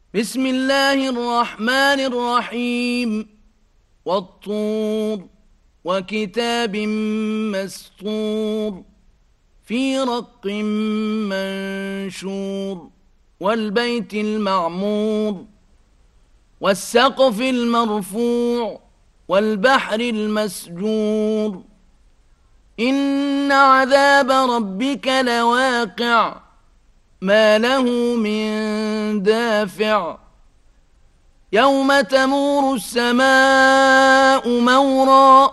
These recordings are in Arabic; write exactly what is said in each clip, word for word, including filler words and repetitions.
بسم الله الرحمن الرحيم والطور وكتاب مسطور في رق منشور والبيت المعمور والسقف المرفوع والبحر المسجور إن عذاب ربك لواقع ما له من دافع يوم تمور السماء مورا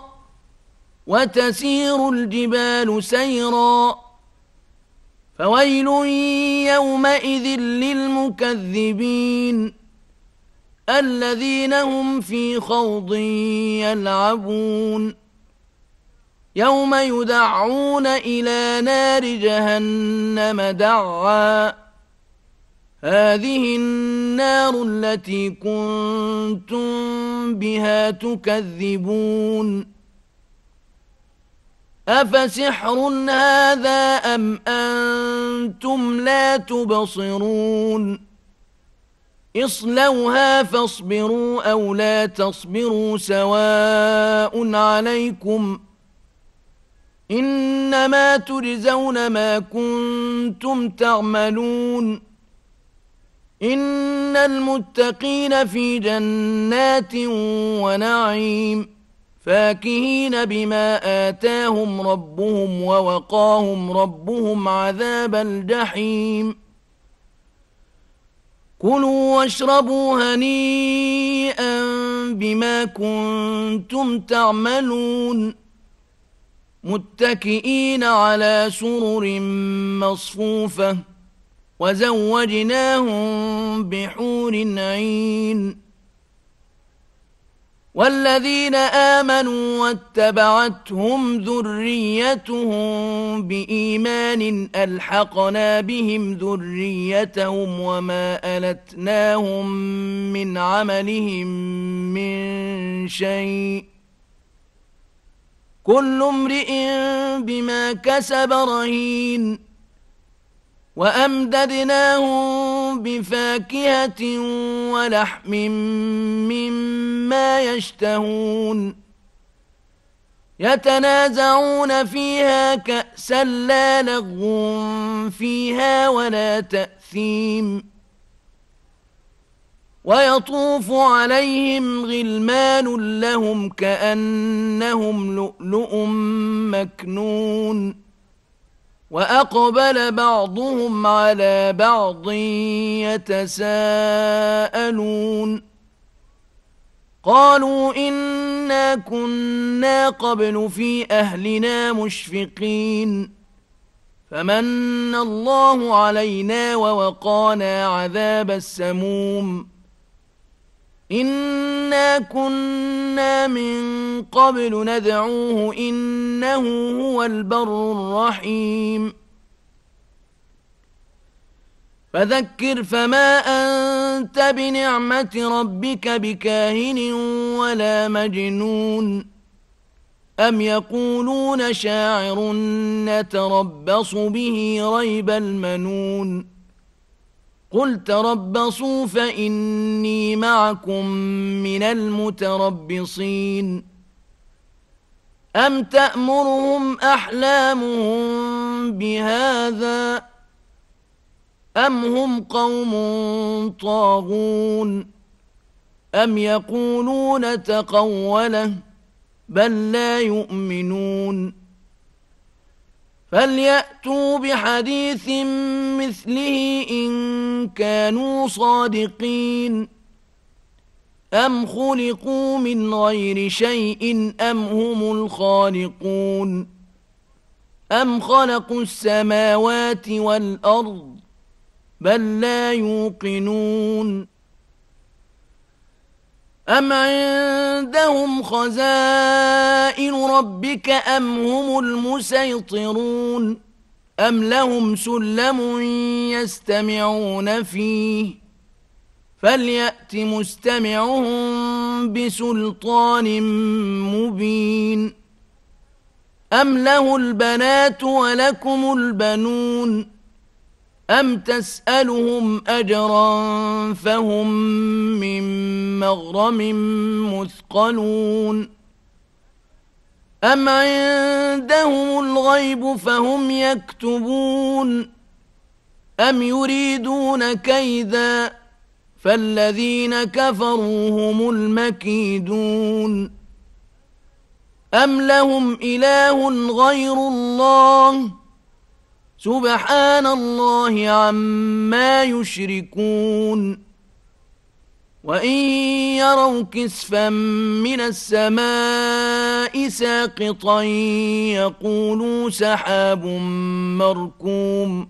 وتسير الجبال سيرا فويل يومئذ للمكذبين الذين هم في خوض يلعبون يوم يدعون إلى نار جهنم دعا هذه النار التي كنتم بها تكذبون أفسحر هذا أم أنتم لا تبصرون اصلوها فاصبروا أو لا تصبروا سواء عليكم إنما تجزون ما كنتم تعملون إن المتقين في جنات ونعيم فاكهين بما آتاهم ربهم ووقاهم ربهم عذاب الجحيم كلوا واشربوا هنيئا بما كنتم تعملون متكئين على سرر مصفوفة وزوجناهم بحور عين والذين آمنوا واتبعتهم ذريتهم بإيمان ألحقنا بهم ذريتهم وما ألتناهم من عملهم من شيء كل امرئ بما كسب رهين وأمددناهم بفاكهة ولحم مما يشتهون يتنازعون فيها كأسا لا لغو فيها ولا تأثيم ويطوف عليهم غلمان لهم كأنهم لؤلؤ مكنون وأقبل بعضهم على بعض يتساءلون قالوا إنا كنا قبل في أهلنا مشفقين فمن الله علينا ووقانا عذاب السموم إنا كنا من قبل ندعوه إنه هو البر الرحيم فذكر فما أنت بنعمة ربك بكاهن ولا مجنون أم يقولون شاعر نتربص به ريب المنون قل تربصوا فإني معكم من المتربصين أم تأمرهم أحلامهم بهذا أم هم قوم طاغون أم يقولون تقوله بل لا يؤمنون فليأتوا بحديث مثله إن كانوا صادقين أم خلقوا من غير شيء أم هم الخالقون أم خلقوا السماوات والأرض بل لا يوقنون أم عندهم خزائن ربك أم هم المسيطرون أم لهم سلم يستمعون فيه فليأت مستمعهم بسلطان مبين أم له البنات ولكم البنون أم تسألهم أجرا فهم من مغرم مثقلون أم عندهم الغيب فهم يكتبون أم يريدون كيدا فالذين كفروا هم المكيدون أم لهم إله غير الله سبحان الله عما يشركون وإن يروا كسفا من السماء ساقطا يقولوا سحاب مركوم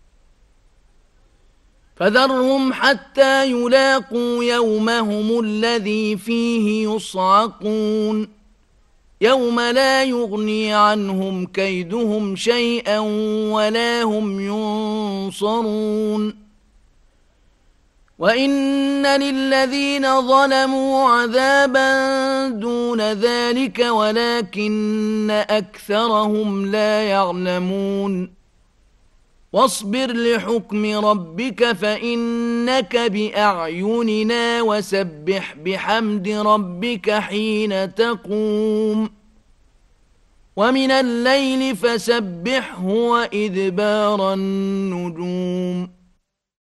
فذرهم حتى يلاقوا يومهم الذي فيه يصعقون يوم لا يغني عنهم كيدهم شيئا ولا هم ينصرون وإن للذين ظلموا عذابا دون ذلك ولكن أكثرهم لا يعلمون واصبر لحكم ربك فإنك بأعيننا وسبح بحمد ربك حين تقوم ومن الليل فسبحه وإدبار النجوم